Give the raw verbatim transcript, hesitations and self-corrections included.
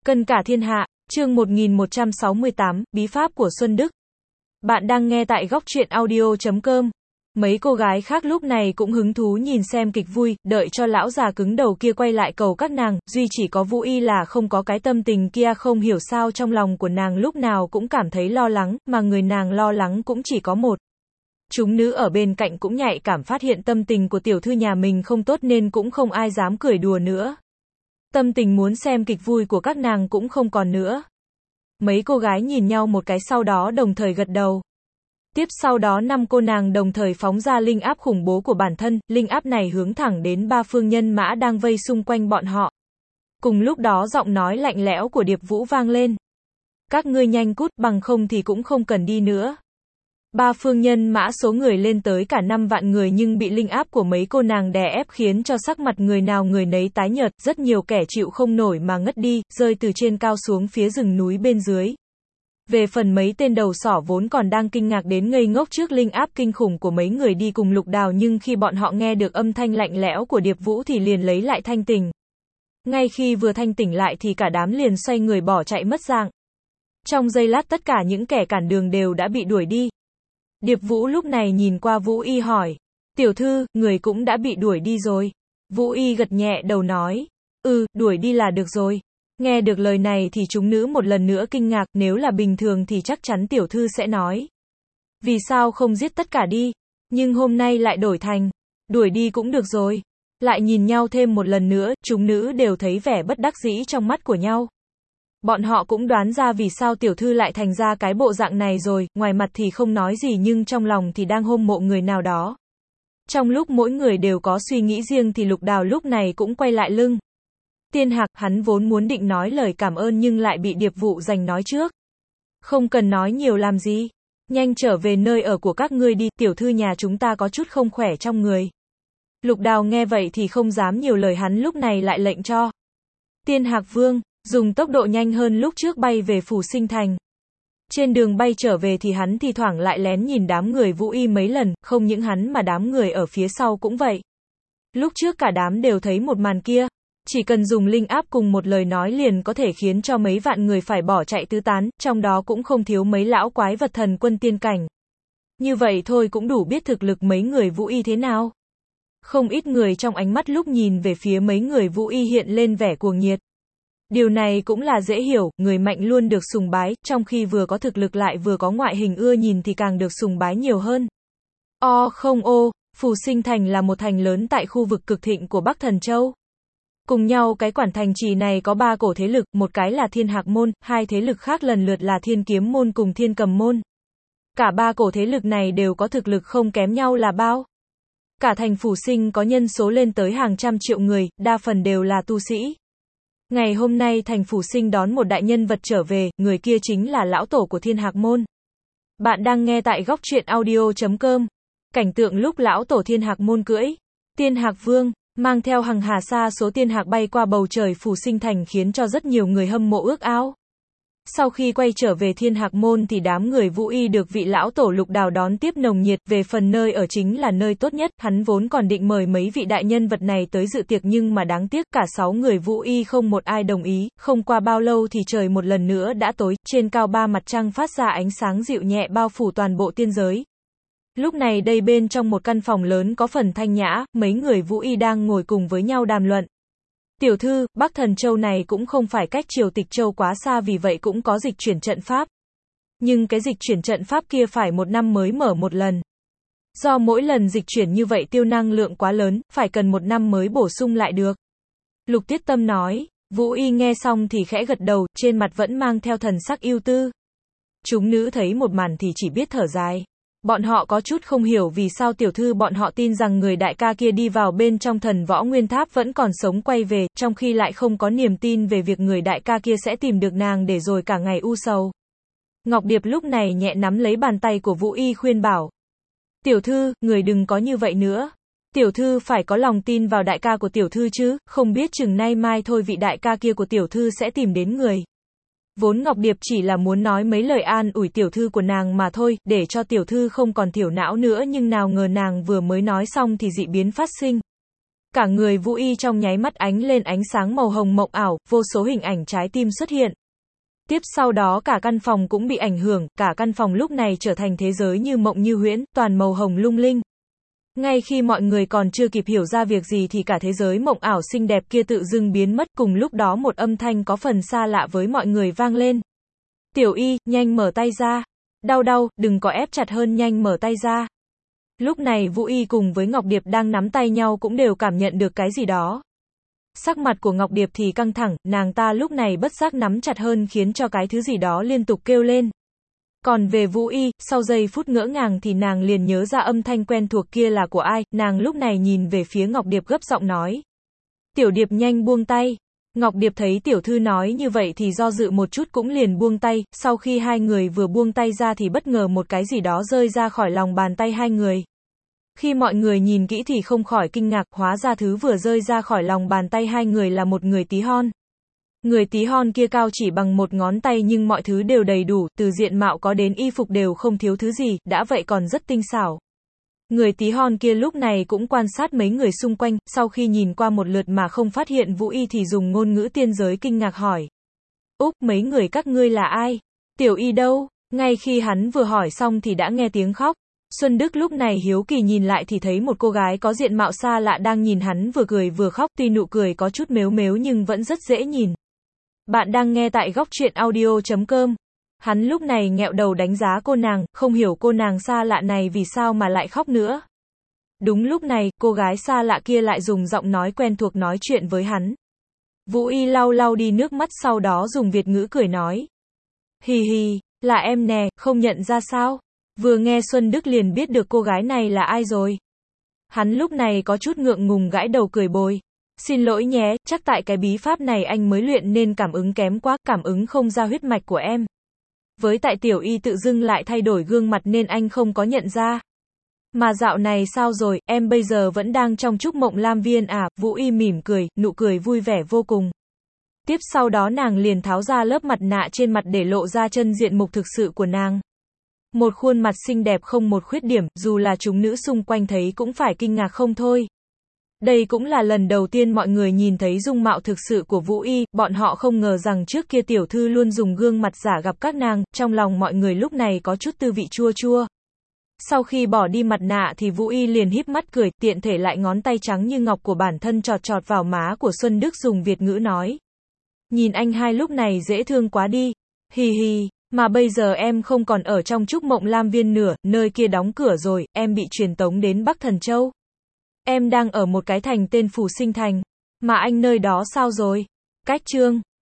Cân cả thiên hạ, chương một nghìn một trăm sáu mươi tám, bí pháp của Xuân Đức. Bạn đang nghe tại góc truyện audio chấm com. Mấy cô gái khác lúc này cũng hứng thú nhìn xem kịch vui, đợi cho lão già cứng đầu kia quay lại cầu các nàng, duy chỉ có Vũ Y là không có cái tâm tình kia, không hiểu sao trong lòng của nàng lúc nào cũng cảm thấy lo lắng, mà người nàng lo lắng cũng chỉ có một. Chúng nữ ở bên cạnh cũng nhạy cảm phát hiện tâm tình của tiểu thư nhà mình không tốt nên cũng không ai dám cười đùa nữa. Tâm tình muốn xem kịch vui của các nàng cũng không còn nữa. Mấy cô gái nhìn nhau một cái sau đó đồng thời gật đầu. Tiếp sau đó năm cô nàng đồng thời phóng ra linh áp khủng bố của bản thân, linh áp này hướng thẳng đến ba phương nhân mã đang vây xung quanh bọn họ. Cùng lúc đó giọng nói lạnh lẽo của Điệp Vũ vang lên. Các ngươi nhanh cút, bằng không thì cũng không cần đi nữa. Ba phương nhân mã số người lên tới cả năm vạn người nhưng bị linh áp của mấy cô nàng đè ép khiến cho sắc mặt người nào người nấy tái nhợt, rất nhiều kẻ chịu không nổi mà ngất đi, rơi từ trên cao xuống phía rừng núi bên dưới. Về phần mấy tên đầu sỏ vốn còn đang kinh ngạc đến ngây ngốc trước linh áp kinh khủng của mấy người đi cùng Lục Đào, nhưng khi bọn họ nghe được âm thanh lạnh lẽo của Điệp Vũ thì liền lấy lại thanh tỉnh. Ngay khi vừa thanh tỉnh lại thì cả đám liền xoay người bỏ chạy mất dạng. Trong giây lát tất cả những kẻ cản đường đều đã bị đuổi đi. Điệp Vũ lúc này nhìn qua Vũ Y hỏi. Tiểu thư, người cũng đã bị đuổi đi rồi. Vũ Y gật nhẹ đầu nói. Ừ, đuổi đi là được rồi. Nghe được lời này thì chúng nữ một lần nữa kinh ngạc, nếu là bình thường thì chắc chắn tiểu thư sẽ nói. Vì sao không giết tất cả đi? Nhưng hôm nay lại đổi thành. Đuổi đi cũng được rồi. Lại nhìn nhau thêm một lần nữa, chúng nữ đều thấy vẻ bất đắc dĩ trong mắt của nhau. Bọn họ cũng đoán ra vì sao tiểu thư lại thành ra cái bộ dạng này rồi, ngoài mặt thì không nói gì nhưng trong lòng thì đang hâm mộ người nào đó. Trong lúc mỗi người đều có suy nghĩ riêng thì Lục Đào lúc này cũng quay lại lưng. Tiên Hạc, hắn vốn muốn định nói lời cảm ơn nhưng lại bị Điệp Vũ giành nói trước. Không cần nói nhiều làm gì. Nhanh trở về nơi ở của các ngươi đi, tiểu thư nhà chúng ta có chút không khỏe trong người. Lục Đào nghe vậy thì không dám nhiều lời, hắn lúc này lại lệnh cho Tiên Hạc Vương dùng tốc độ nhanh hơn lúc trước bay về Phủ Sinh Thành. Trên đường bay trở về thì hắn thi thoảng lại lén nhìn đám người Vũ Y mấy lần, không những hắn mà đám người ở phía sau cũng vậy. Lúc trước cả đám đều thấy một màn kia, chỉ cần dùng linh áp cùng một lời nói liền có thể khiến cho mấy vạn người phải bỏ chạy tứ tán, trong đó cũng không thiếu mấy lão quái vật thần quân tiên cảnh. Như vậy thôi cũng đủ biết thực lực mấy người Vũ Y thế nào. Không ít người trong ánh mắt lúc nhìn về phía mấy người Vũ Y hiện lên vẻ cuồng nhiệt. Điều này cũng là dễ hiểu, người mạnh luôn được sùng bái, trong khi vừa có thực lực lại vừa có ngoại hình ưa nhìn thì càng được sùng bái nhiều hơn. O không ô, Phủ Sinh Thành là một thành lớn tại khu vực cực thịnh của Bắc Thần Châu. Cùng nhau cái quản thành trì này có ba cổ thế lực, một cái là Thiên Hạc Môn, hai thế lực khác lần lượt là Thiên Kiếm Môn cùng Thiên Cầm Môn. Cả ba cổ thế lực này đều có thực lực không kém nhau là bao. Cả thành Phủ Sinh có nhân số lên tới hàng trăm triệu người, đa phần đều là tu sĩ. Ngày hôm nay thành Phủ Sinh đón một đại nhân vật trở về, người kia chính là lão tổ của Thiên Hạc Môn. Bạn đang nghe tại góc truyện audio chấm com. Cảnh tượng lúc lão tổ Thiên Hạc Môn cưỡi Tiên Hạc Vương, mang theo hằng hà sa số tiên hạc bay qua bầu trời Phủ Sinh Thành khiến cho rất nhiều người hâm mộ ước ao. Sau khi quay trở về Thiên Hạc Môn thì đám người Vũ Y được vị lão tổ Lục Đào đón tiếp nồng nhiệt, về phần nơi ở chính là nơi tốt nhất, hắn vốn còn định mời mấy vị đại nhân vật này tới dự tiệc nhưng mà đáng tiếc cả sáu người Vũ Y không một ai đồng ý, không qua bao lâu thì trời một lần nữa đã tối, trên cao ba mặt trăng phát ra ánh sáng dịu nhẹ bao phủ toàn bộ tiên giới. Lúc này đây bên trong một căn phòng lớn có phần thanh nhã, mấy người Vũ Y đang ngồi cùng với nhau đàm luận. Tiểu thư, Bắc Thần Châu này cũng không phải cách Triều Tịch Châu quá xa vì vậy cũng có dịch chuyển trận pháp. Nhưng cái dịch chuyển trận pháp kia phải một năm mới mở một lần. Do mỗi lần dịch chuyển như vậy tiêu năng lượng quá lớn, phải cần một năm mới bổ sung lại được. Lục Tiết Tâm nói. Vũ Y nghe xong thì khẽ gật đầu, trên mặt vẫn mang theo thần sắc ưu tư. Chúng nữ thấy một màn thì chỉ biết thở dài. Bọn họ có chút không hiểu vì sao tiểu thư bọn họ tin rằng người đại ca kia đi vào bên trong Thần Võ Nguyên Tháp vẫn còn sống quay về, trong khi lại không có niềm tin về việc người đại ca kia sẽ tìm được nàng để rồi cả ngày u sầu. Ngọc Điệp lúc này nhẹ nắm lấy bàn tay của Vũ Y khuyên bảo. Tiểu thư, người đừng có như vậy nữa. Tiểu thư phải có lòng tin vào đại ca của tiểu thư chứ, không biết chừng nay mai thôi vị đại ca kia của tiểu thư sẽ tìm đến người. Vốn Ngọc Điệp chỉ là muốn nói mấy lời an ủi tiểu thư của nàng mà thôi, để cho tiểu thư không còn thiểu não nữa nhưng nào ngờ nàng vừa mới nói xong thì dị biến phát sinh. Cả người Vũ Y trong nháy mắt ánh lên ánh sáng màu hồng mộng ảo, vô số hình ảnh trái tim xuất hiện. Tiếp sau đó cả căn phòng cũng bị ảnh hưởng, cả căn phòng lúc này trở thành thế giới như mộng như huyễn, toàn màu hồng lung linh. Ngay khi mọi người còn chưa kịp hiểu ra việc gì thì cả thế giới mộng ảo xinh đẹp kia tự dưng biến mất, cùng lúc đó một âm thanh có phần xa lạ với mọi người vang lên. Tiểu Y, nhanh mở tay ra. Đau đau, đừng có ép chặt hơn, nhanh mở tay ra. Lúc này Vũ Y cùng với Ngọc Điệp đang nắm tay nhau cũng đều cảm nhận được cái gì đó. Sắc mặt của Ngọc Điệp thì căng thẳng, nàng ta lúc này bất giác nắm chặt hơn khiến cho cái thứ gì đó liên tục kêu lên. Còn về Vũ Y, sau giây phút ngỡ ngàng thì nàng liền nhớ ra âm thanh quen thuộc kia là của ai, nàng lúc này nhìn về phía Ngọc Điệp gấp giọng nói. Tiểu Điệp nhanh buông tay. Ngọc Điệp thấy tiểu thư nói như vậy thì do dự một chút cũng liền buông tay, sau khi hai người vừa buông tay ra thì bất ngờ một cái gì đó rơi ra khỏi lòng bàn tay hai người. Khi mọi người nhìn kỹ thì không khỏi kinh ngạc, hóa ra thứ vừa rơi ra khỏi lòng bàn tay hai người là một người tí hon. Người tí hon kia cao chỉ bằng một ngón tay nhưng mọi thứ đều đầy đủ, từ diện mạo có đến y phục đều không thiếu thứ gì, đã vậy còn rất tinh xảo. Người tí hon kia lúc này cũng quan sát mấy người xung quanh, sau khi nhìn qua một lượt mà không phát hiện Vũ Y thì dùng ngôn ngữ tiên giới kinh ngạc hỏi. Úc, mấy người các ngươi là ai? Tiểu Y đâu? Ngay khi hắn vừa hỏi xong thì đã nghe tiếng khóc. Xuân Đức lúc này hiếu kỳ nhìn lại thì thấy một cô gái có diện mạo xa lạ đang nhìn hắn vừa cười vừa khóc, tuy nụ cười có chút mếu mếu nhưng vẫn rất dễ nhìn. Bạn đang nghe tại góc truyện audio chấm com. Hắn lúc này nghẹo đầu đánh giá cô nàng, không hiểu cô nàng xa lạ này vì sao mà lại khóc nữa. Đúng lúc này, cô gái xa lạ kia lại dùng giọng nói quen thuộc nói chuyện với hắn. Vũ Y lau lau đi nước mắt sau đó dùng Việt ngữ cười nói. Hì hì, là em nè, không nhận ra sao? Vừa nghe Xuân Đức liền biết được cô gái này là ai rồi. Hắn lúc này có chút ngượng ngùng gãi đầu cười bồi. Xin lỗi nhé, chắc tại cái bí pháp này anh mới luyện nên cảm ứng kém quá, cảm ứng không ra huyết mạch của em. Với tại Tiểu Y tự dưng lại thay đổi gương mặt nên anh không có nhận ra. Mà dạo này sao rồi, em bây giờ vẫn đang trong Trúc Mộng Lam Viên à? Vũ Y mỉm cười, nụ cười vui vẻ vô cùng. Tiếp sau đó nàng liền tháo ra lớp mặt nạ trên mặt để lộ ra chân diện mục thực sự của nàng. Một khuôn mặt xinh đẹp không một khuyết điểm, dù là chúng nữ xung quanh thấy cũng phải kinh ngạc không thôi. Đây cũng là lần đầu tiên mọi người nhìn thấy dung mạo thực sự của Vũ Y, bọn họ không ngờ rằng trước kia tiểu thư luôn dùng gương mặt giả gặp các nàng, trong lòng mọi người lúc này có chút tư vị chua chua. Sau khi bỏ đi mặt nạ thì Vũ Y liền híp mắt cười, tiện thể lại ngón tay trắng như ngọc của bản thân chọt chọt vào má của Xuân Đức dùng Việt ngữ nói. Nhìn anh hai lúc này dễ thương quá đi. Hì hì, mà bây giờ em không còn ở trong Trúc Mộng Lam Viên nữa, nơi kia đóng cửa rồi, em bị truyền tống đến Bắc Thần Châu. Em đang ở một cái thành tên Phù Sinh Thành. Mà anh nơi đó sao rồi? Cách chương